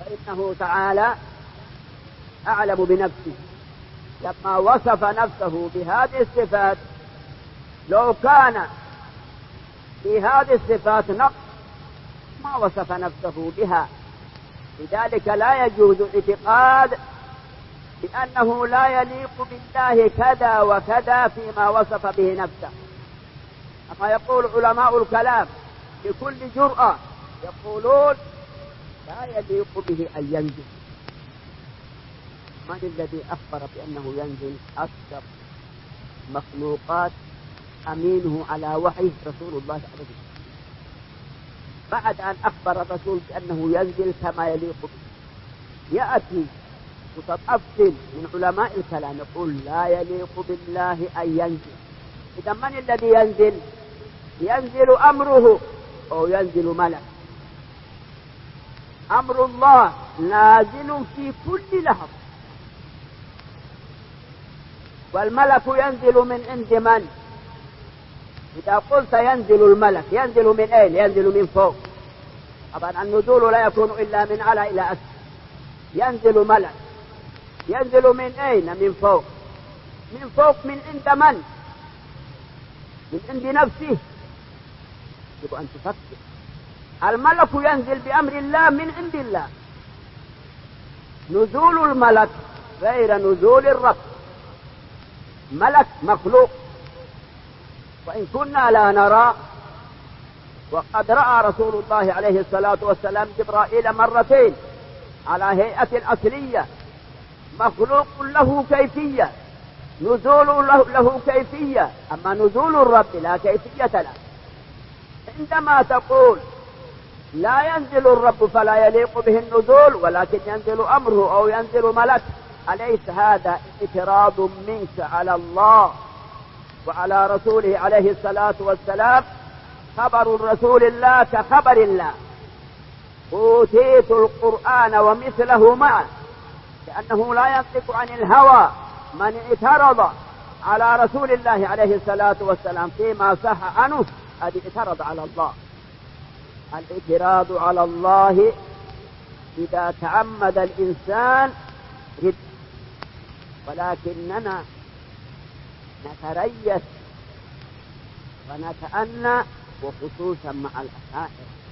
فإنه تعالى أعلم بنفسه لما وصف نفسه بهذه الصفات. لو كان في هذه الصفات نقص ما وصف نفسه بها. لذلك لا يجوز اعتقاد بأنه لا يليق بالله كذا وكذا فيما وصف به نفسه. أما يقول علماء الكلام بكل جرأة يقولون لا يليق به أن ينزل. من الذي أخبر بأنه ينزل؟ أكثر مخلوقات أمينه على وحي رسول الله عليه وسلم. بعد أن أخبر الرسول بأنه ينزل كما يليق به، يأتي متطفل من علماء الكلام يقول لا يليق بالله أن ينزل. إذا من الذي ينزل؟ ينزل أمره أو ينزل ملك؟ أمر الله نازل في كل لحظة، والملك ينزل من عند من؟ إذا قلت ينزل الملك ينزل من أين؟ ينزل من فوق. طبعا النزول لا يكون إلا من أعلى إلى أسفل. ينزل ملك ينزل من أين؟ من فوق. من فوق من عند من؟ من عند نفسه. يجب أن تفكر. الملك ينزل بأمر الله من عند الله. نزول الملك غير نزول الرب. ملك مخلوق، وإن كنا لا نرى، وقد رأى رسول الله عليه الصلاة والسلام جبرائيل مرتين على هيئة الأصلية، مخلوق له كيفية، نزول له كيفية، أما نزول الرب لا كيفية له. عندما تقول لا ينزل الرب فلا يليق به النزول ولكن ينزل أمره أو ينزل ملك، أليس هذا اعتراض منك على الله وعلى رسوله عليه الصلاة والسلام؟ خبر رسول الله كخبر الله. أوتيت القرآن ومثله معه، لأنه لا ينطق عن الهوى. من اعترض على رسول الله عليه الصلاة والسلام فيما صح عنه قد اعترض على الله. الاعتراض على الله إذا تعمد الإنسان رد، ولكننا نتريث ونتأنى، وخصوصا مع الأشاعرة.